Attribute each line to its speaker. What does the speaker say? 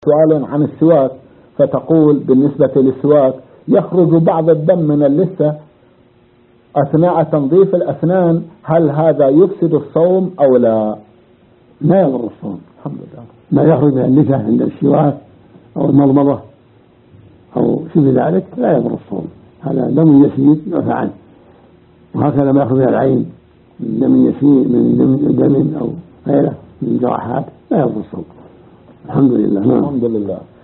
Speaker 1: سؤال عن السواك، فتقول بالنسبة للسواك يخرج بعض الدم من اللثة أثناء تنظيف الأسنان، هل هذا يفسد الصوم أو لا؟
Speaker 2: لا يضر الصوم
Speaker 1: الحمد لله.
Speaker 2: ما يخرج من اللثة عند السواك أو المضمضة أو شبه ذلك لا يضر الصوم، هذا دم يسير يعفى عنه. وهكذا ما يخرج من العين من دم يسير من دم أو غيره من جراحات لا يضر الصوم. الحمد لله.
Speaker 1: الحمد لله.